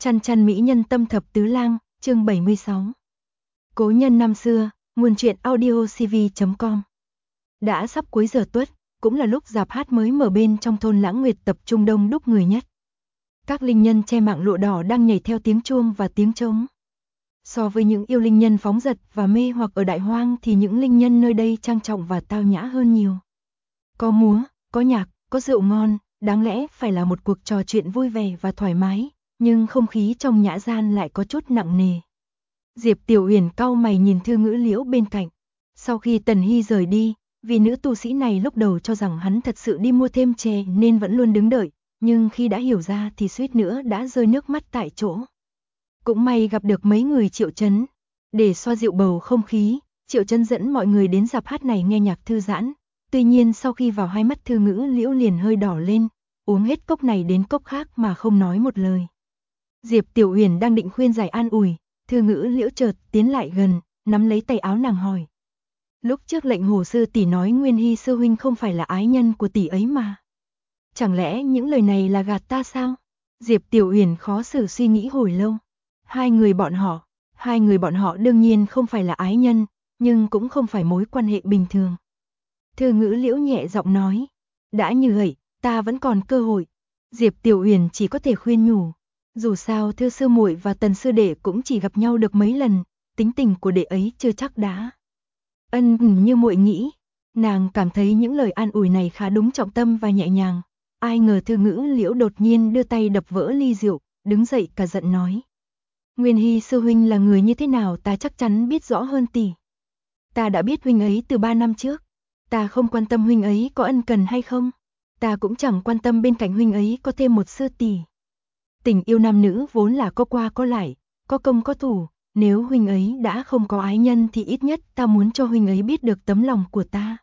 Chăn chăn mỹ nhân tâm thập tứ lang, chương 76. Cố nhân năm xưa, nguồn truyện audio cv.com. Đã sắp cuối giờ tuất, cũng là lúc rạp hát mới mở bên trong thôn Lãng Nguyệt tập trung đông đúc người nhất. Các linh nhân che mạng lụa đỏ đang nhảy theo tiếng chuông và tiếng trống. So với những yêu linh nhân phóng dật và mê hoặc ở đại hoang thì những linh nhân nơi đây trang trọng và tao nhã hơn nhiều. Có múa, có nhạc, có rượu ngon, đáng lẽ phải là một cuộc trò chuyện vui vẻ và thoải mái, nhưng không khí trong nhã gian lại có chút nặng nề. Diệp Tiểu Uyển cau mày nhìn Thư Ngữ Liễu bên cạnh. Sau khi Tần Hy rời đi, vì nữ tu sĩ này lúc đầu cho rằng hắn thật sự đi mua thêm chè nên vẫn luôn đứng đợi, nhưng khi đã hiểu ra thì suýt nữa đã rơi nước mắt tại chỗ. Cũng may gặp được mấy người Triệu Chấn. Để xoa dịu bầu không khí, Triệu Chấn dẫn mọi người đến rạp hát này nghe nhạc thư giãn. Tuy nhiên sau khi vào hai mắt Thư Ngữ Liễu liền hơi đỏ lên, uống hết cốc này đến cốc khác mà không nói một lời. Diệp Tiểu Uyển đang định khuyên giải an ủi, Thư Ngữ Liễu chợt tiến lại gần, nắm lấy tay áo nàng hỏi. Lúc trước Lệnh Hồ sư tỷ nói Nguyên Hy sư huynh không phải là ái nhân của tỷ ấy mà. Chẳng lẽ những lời này là gạt ta sao? Diệp Tiểu Uyển khó xử suy nghĩ hồi lâu. Hai người bọn họ đương nhiên không phải là ái nhân, nhưng cũng không phải mối quan hệ bình thường. Thư Ngữ Liễu nhẹ giọng nói, đã như vậy, ta vẫn còn cơ hội. Diệp Tiểu Uyển chỉ có thể khuyên nhủ, dù sao Thư sư muội và Tần sư đệ cũng chỉ gặp nhau được mấy lần, tính tình của đệ ấy chưa chắc đã. Như muội nghĩ, nàng cảm thấy những lời an ủi này khá đúng trọng tâm và nhẹ nhàng. Ai ngờ Thư Ngữ Liễu đột nhiên đưa tay đập vỡ ly rượu, đứng dậy cả giận nói. Nguyên Hy sư huynh là người như thế nào ta chắc chắn biết rõ hơn tỷ. Ta đã biết huynh ấy từ 3 năm trước. Ta không quan tâm huynh ấy có ân cần hay không. Ta cũng chẳng quan tâm bên cạnh huynh ấy có thêm một sư tỷ. Tình yêu nam nữ vốn là có qua có lại, có công có thủ. Nếu huynh ấy đã không có ái nhân thì ít nhất ta muốn cho huynh ấy biết được tấm lòng của ta.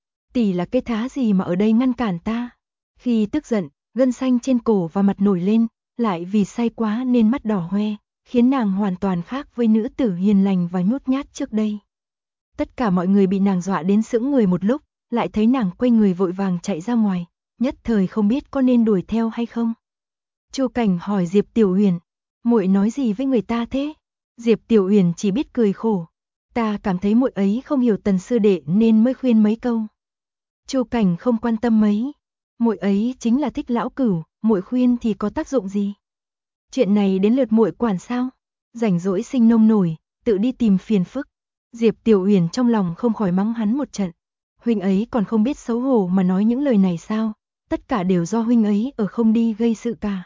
Tỷ là cái thá gì mà ở đây ngăn cản ta. Khi tức giận, gân xanh trên cổ và mặt nổi lên, lại vì say quá nên mắt đỏ hoe, khiến nàng hoàn toàn khác với nữ tử hiền lành và nhút nhát trước đây. Tất cả mọi người bị nàng dọa đến sững người một lúc, lại thấy nàng quay người vội vàng chạy ra ngoài, nhất thời không biết có nên đuổi theo hay không. Chu Cảnh hỏi Diệp Tiểu Uyển, muội nói gì với người ta thế? Diệp Tiểu Uyển chỉ biết cười khổ, ta cảm thấy muội ấy không hiểu Tần sư đệ nên mới khuyên mấy câu. Chu Cảnh không quan tâm mấy, muội ấy chính là thích lão cửu, muội khuyên thì có tác dụng gì? Chuyện này đến lượt muội quản sao? Rảnh rỗi sinh nông nổi, tự đi tìm phiền phức. Diệp Tiểu Uyển trong lòng không khỏi mắng hắn một trận. Huynh ấy còn không biết xấu hổ mà nói những lời này sao? Tất cả đều do huynh ấy ở không đi gây sự cả.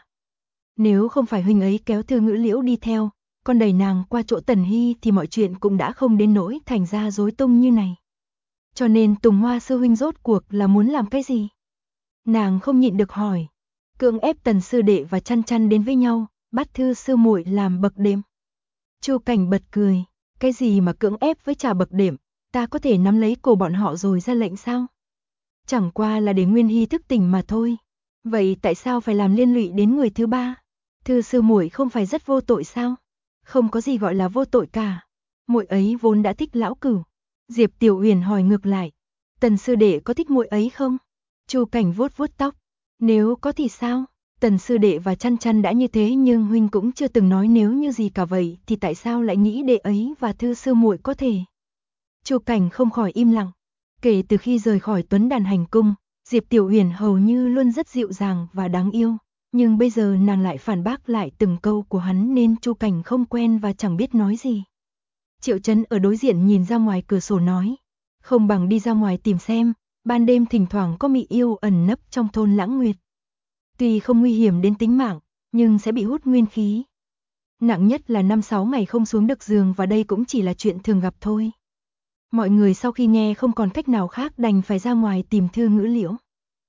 Nếu không phải huynh ấy kéo Thư Ngữ Liễu đi theo, còn đẩy nàng qua chỗ Tần Hy thì mọi chuyện cũng đã không đến nỗi thành ra rối tung như này. Cho nên Tùng Hoa sư huynh rốt cuộc là muốn làm cái gì? Nàng không nhịn được hỏi. Cưỡng ép Tần sư đệ và Chăn Chăn đến với nhau, bắt Thư sư muội làm bậc đệm. Chu Cảnh bật cười, cái gì mà cưỡng ép với trà bậc đệm, ta có thể nắm lấy cổ bọn họ rồi ra lệnh sao? Chẳng qua là để Nguyên Hy thức tỉnh mà thôi. Vậy tại sao phải làm liên lụy đến người thứ ba? Thư sư muội không phải rất vô tội sao? Không có gì gọi là vô tội cả. Muội ấy vốn đã thích lão cửu. Diệp Tiểu Uyển hỏi ngược lại, Tần sư đệ có thích muội ấy không? Chu Cảnh vuốt vuốt tóc, nếu có thì sao? Tần sư đệ và Chăn Chăn đã như thế nhưng huynh cũng chưa từng nói nếu như gì cả vậy thì tại sao lại nghĩ đệ ấy và Thư sư muội có thể? Chu Cảnh không khỏi im lặng. Kể từ khi rời khỏi Tuấn Đàn hành cung, Diệp Tiểu Uyển hầu như luôn rất dịu dàng và đáng yêu, nhưng bây giờ nàng lại phản bác lại từng câu của hắn nên Chu Cảnh không quen và chẳng biết nói gì. Triệu Chấn ở đối diện nhìn ra ngoài cửa sổ nói, không bằng đi ra ngoài tìm xem, ban đêm thỉnh thoảng có mị yêu ẩn nấp trong thôn Lãng Nguyệt. Tuy không nguy hiểm đến tính mạng, nhưng sẽ bị hút nguyên khí. Nặng nhất là 5-6 ngày không xuống được giường và đây cũng chỉ là chuyện thường gặp thôi. Mọi người sau khi nghe không còn cách nào khác đành phải ra ngoài tìm Thư Ngữ Liễu.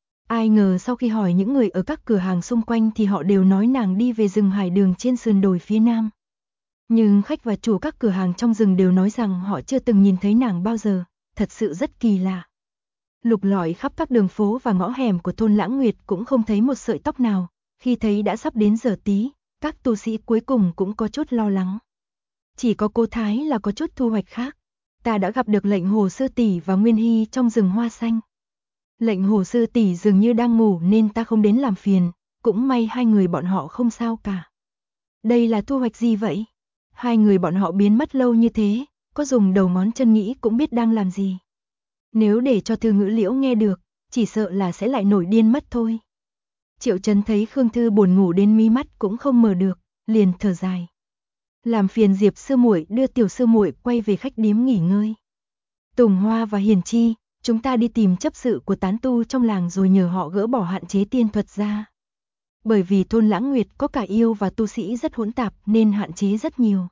Ai ngờ sau khi hỏi những người ở các cửa hàng xung quanh thì họ đều nói nàng đi về rừng hải đường trên sườn đồi phía nam. Nhưng khách và chủ các cửa hàng trong rừng đều nói rằng họ chưa từng nhìn thấy nàng bao giờ, thật sự rất kỳ lạ. Lục lọi khắp các đường phố và ngõ hẻm của thôn Lãng Nguyệt cũng không thấy một sợi tóc nào, khi thấy đã sắp đến giờ tí, các tu sĩ cuối cùng cũng có chút lo lắng. Chỉ có cô Thái là có chút thu hoạch khác. Ta đã gặp được Lệnh Hồ sư tỷ và Nguyên Hy trong rừng hoa xanh. Lệnh Hồ sư tỷ dường như đang ngủ nên ta không đến làm phiền, cũng may hai người bọn họ không sao cả. Đây là thu hoạch gì vậy? Hai người bọn họ biến mất lâu như thế, có dùng đầu ngón chân nghĩ cũng biết đang làm gì. Nếu để cho Thư Ngữ Liễu nghe được, chỉ sợ là sẽ lại nổi điên mất thôi. Triệu Trấn thấy Khương Thư buồn ngủ đến mí mắt cũng không mở được, liền thở dài. Làm phiền Diệp sư muội đưa tiểu sư muội quay về khách điếm nghỉ ngơi. Tùng Hoa và Hiền Chi, chúng ta đi tìm chấp sự của tán tu trong làng rồi nhờ họ gỡ bỏ hạn chế tiên thuật ra. Bởi vì thôn Lãng Nguyệt có cả yêu và tu sĩ rất hỗn tạp nên hạn chế rất nhiều.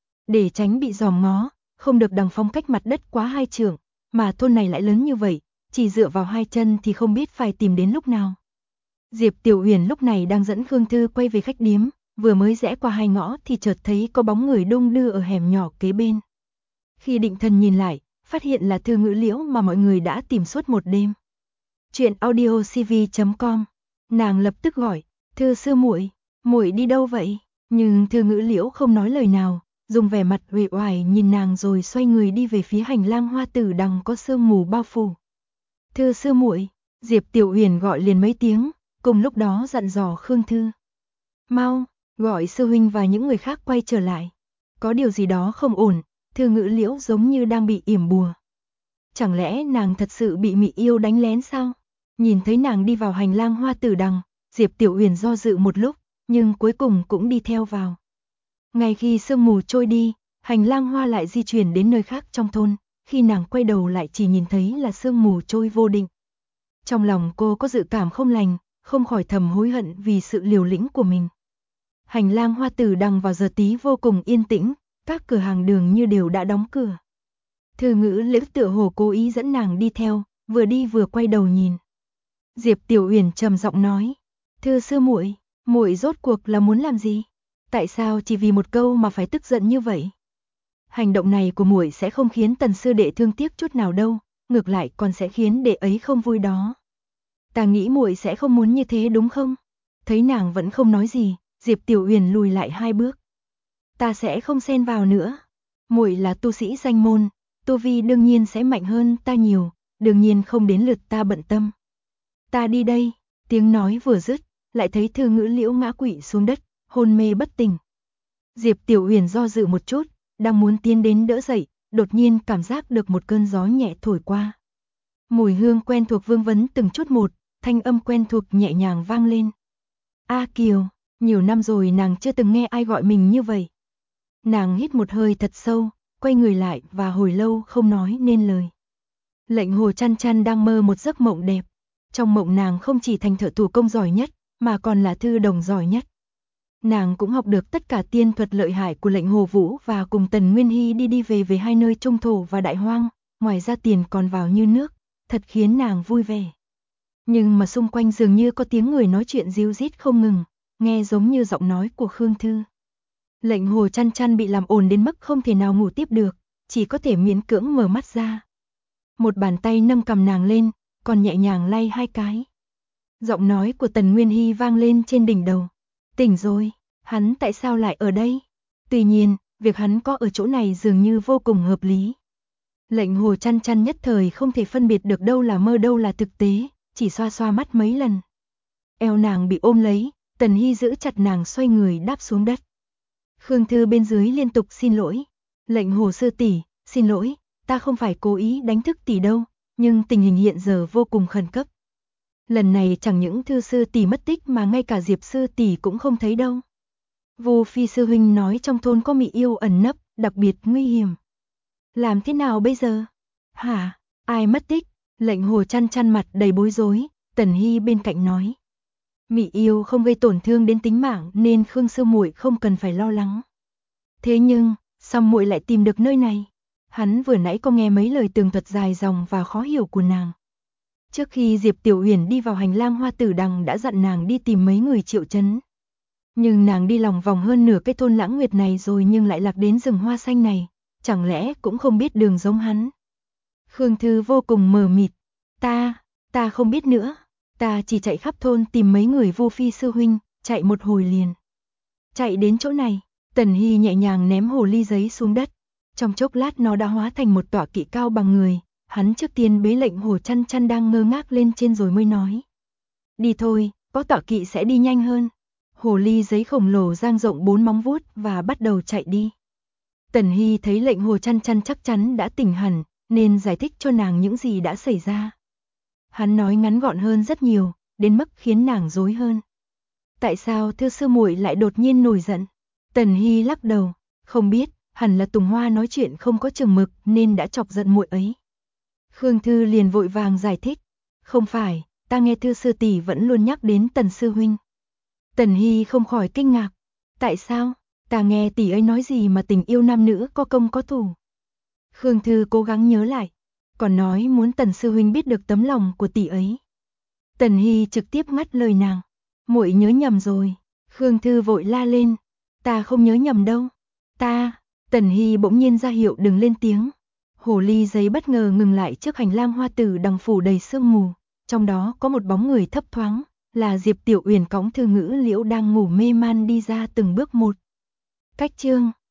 Để tránh bị dòm ngó, không được đằng phong cách mặt đất quá 2 trượng, mà thôn này lại lớn như vậy, chỉ dựa vào 2 chân thì không biết phải tìm đến lúc nào. Diệp Tiểu Huyền lúc này đang dẫn Khương Thư quay về khách điếm, vừa mới rẽ qua 2 ngõ thì chợt thấy có bóng người đung đưa ở hẻm nhỏ kế bên. Khi định thần nhìn lại, phát hiện là Thư Ngữ Liễu mà mọi người đã tìm suốt một đêm. Chuyện audiocv.com. Nàng lập tức gọi, Thư sư muội, muội đi đâu vậy? Nhưng Thư Ngữ Liễu không nói lời nào, dùng vẻ mặt uể oải nhìn nàng rồi xoay người đi về phía hành lang hoa tử đằng có sương mù bao phủ. Thư sư muội, Diệp Tiểu Huyền gọi liền mấy tiếng, cùng lúc đó dặn dò Khương Thư. Mau, gọi sư huynh và những người khác quay trở lại. Có điều gì đó không ổn, Thư Ngữ Liễu giống như đang bị yểm bùa. Chẳng lẽ nàng thật sự bị mị yêu đánh lén sao? Nhìn thấy nàng đi vào hành lang hoa tử đằng, Diệp Tiểu Huyền do dự một lúc, nhưng cuối cùng cũng đi theo vào. Ngay khi sương mù trôi đi, hành lang hoa lại di chuyển đến nơi khác trong thôn, khi nàng quay đầu lại chỉ nhìn thấy là sương mù trôi vô định. Trong lòng cô có dự cảm không lành, không khỏi thầm hối hận vì sự liều lĩnh của mình. Hành lang hoa tử đằng vào giờ tí vô cùng yên tĩnh, các cửa hàng đường như đều đã đóng cửa. Thư Ngữ Liễu tựa hồ cố ý dẫn nàng đi theo, vừa đi vừa quay đầu nhìn. Diệp Tiểu Huyền trầm giọng nói, Thư sư muội, muội rốt cuộc là muốn làm gì? Tại sao chỉ vì một câu mà phải tức giận như vậy? Hành động này của muội sẽ không khiến Tần sư đệ thương tiếc chút nào đâu, ngược lại còn sẽ khiến đệ ấy không vui đó. Ta nghĩ muội sẽ không muốn như thế đúng không? Thấy nàng vẫn không nói gì, Diệp Tiểu Huyền lùi lại 2 bước. Ta sẽ không xen vào nữa. Muội là tu sĩ danh môn, tu vi đương nhiên sẽ mạnh hơn ta nhiều, đương nhiên không đến lượt ta bận tâm. Ta đi đây, tiếng nói vừa dứt, lại thấy Thư Ngữ Liễu ngã quỵ xuống đất, hôn mê bất tỉnh. Diệp Tiểu Huyền do dự một chút, đang muốn tiến đến đỡ dậy, đột nhiên cảm giác được một cơn gió nhẹ thổi qua. Mùi hương quen thuộc vương vấn từng chút một, thanh âm quen thuộc nhẹ nhàng vang lên. A Kiều, nhiều năm rồi nàng chưa từng nghe ai gọi mình như vậy. Nàng hít một hơi thật sâu, quay người lại và hồi lâu không nói nên lời. Lệnh Hồ Chăn Chăn đang mơ một giấc mộng đẹp. Trong mộng nàng không chỉ thành thợ thủ công giỏi nhất, mà còn là thư đồng giỏi nhất. Nàng cũng học được tất cả tiên thuật lợi hại của Lệnh Hồ Vũ và cùng Tần Nguyên Hy đi về hai nơi trung thổ và đại hoang, ngoài ra tiền còn vào như nước, thật khiến nàng vui vẻ. Nhưng mà xung quanh dường như có tiếng người nói chuyện ríu rít không ngừng, nghe giống như giọng nói của Khương Thư. Lệnh Hồ Chăn Chăn bị làm ồn đến mức không thể nào ngủ tiếp được, chỉ có thể miễn cưỡng mở mắt ra. Một bàn tay nâng cầm nàng lên, còn nhẹ nhàng lay 2 cái. Giọng nói của Tần Nguyên Hy vang lên trên đỉnh đầu. Tỉnh rồi, hắn tại sao lại ở đây? Tuy nhiên, việc hắn có ở chỗ này dường như vô cùng hợp lý. Lệnh Hồ Chăn Chăn nhất thời không thể phân biệt được đâu là mơ đâu là thực tế, chỉ xoa xoa mắt mấy lần. Eo nàng bị ôm lấy, Tần Hy giữ chặt nàng xoay người đáp xuống đất. Khương Thư bên dưới liên tục xin lỗi. Lệnh Hồ sư tỷ, xin lỗi, ta không phải cố ý đánh thức tỷ đâu, nhưng tình hình hiện giờ vô cùng khẩn cấp. Lần này chẳng những Thư sư tỷ mất tích mà ngay cả Diệp sư tỷ cũng không thấy đâu. Vô Phi sư huynh nói trong thôn có mị yêu ẩn nấp, đặc biệt nguy hiểm. Làm thế nào bây giờ? Hả? Ai mất tích? Lệnh Hồ Chăn Chăn mặt đầy bối rối, Tần Hy bên cạnh nói. Mị yêu không gây tổn thương đến tính mạng nên Khương sư muội không cần phải lo lắng. Thế nhưng, sao muội lại tìm được nơi này? Hắn vừa nãy có nghe mấy lời tường thuật dài dòng và khó hiểu của nàng. Trước khi Diệp Tiểu Huyền đi vào hành lang hoa tử đằng đã dặn nàng đi tìm mấy người Triệu Trấn. Nhưng nàng đi lòng vòng hơn nửa cái thôn Lãng Nguyệt này rồi nhưng lại lạc đến rừng hoa xanh này, chẳng lẽ cũng không biết đường giống hắn. Khương Thư vô cùng mờ mịt. Ta không biết nữa. Ta chỉ chạy khắp thôn tìm mấy người Vô Phi sư huynh, chạy một hồi liền. Chạy đến chỗ này, Tần Hy nhẹ nhàng ném hồ ly giấy xuống đất. Trong chốc lát nó đã hóa thành một tọa kỵ cao bằng người. Hắn trước tiên bế Lệnh Hồ Chăn Chăn đang ngơ ngác lên trên rồi mới nói. Đi thôi, có tọa kỵ sẽ đi nhanh hơn. Hồ ly giấy khổng lồ dang rộng 4 móng vuốt và bắt đầu chạy đi. Tần Hy thấy lệnh Hồ Chăn Chăn chắc chắn đã tỉnh hẳn, nên giải thích cho nàng những gì đã xảy ra. Hắn nói ngắn gọn hơn rất nhiều, đến mức khiến nàng rối hơn. Tại sao Thư sư muội lại đột nhiên nổi giận? Tần Hy lắc đầu, không biết, hẳn là Tùng Hoa nói chuyện không có chừng mực nên đã chọc giận muội ấy. Khương Thư liền vội vàng giải thích, không phải, ta nghe Thư sư tỷ vẫn luôn nhắc đến Tần sư huynh. Tần Hy không khỏi kinh ngạc, tại sao? Ta nghe tỷ ấy nói gì mà tình yêu nam nữ có công có thù. Khương Thư cố gắng nhớ lại, còn nói muốn Tần sư huynh biết được tấm lòng của tỷ ấy. Tần Hy trực tiếp ngắt lời nàng, muội nhớ nhầm rồi. Khương Thư vội la lên, ta không nhớ nhầm đâu. Ta, Tần Hy bỗng nhiên ra hiệu đừng lên tiếng. Hồ ly giấy bất ngờ ngừng lại trước hành lang hoa tử đằng phủ đầy sương mù, trong đó có một bóng người thấp thoáng, là Diệp Tiểu Uyển cõng Thư Ngữ Liễu đang ngủ mê man đi ra từng bước một. Cách chương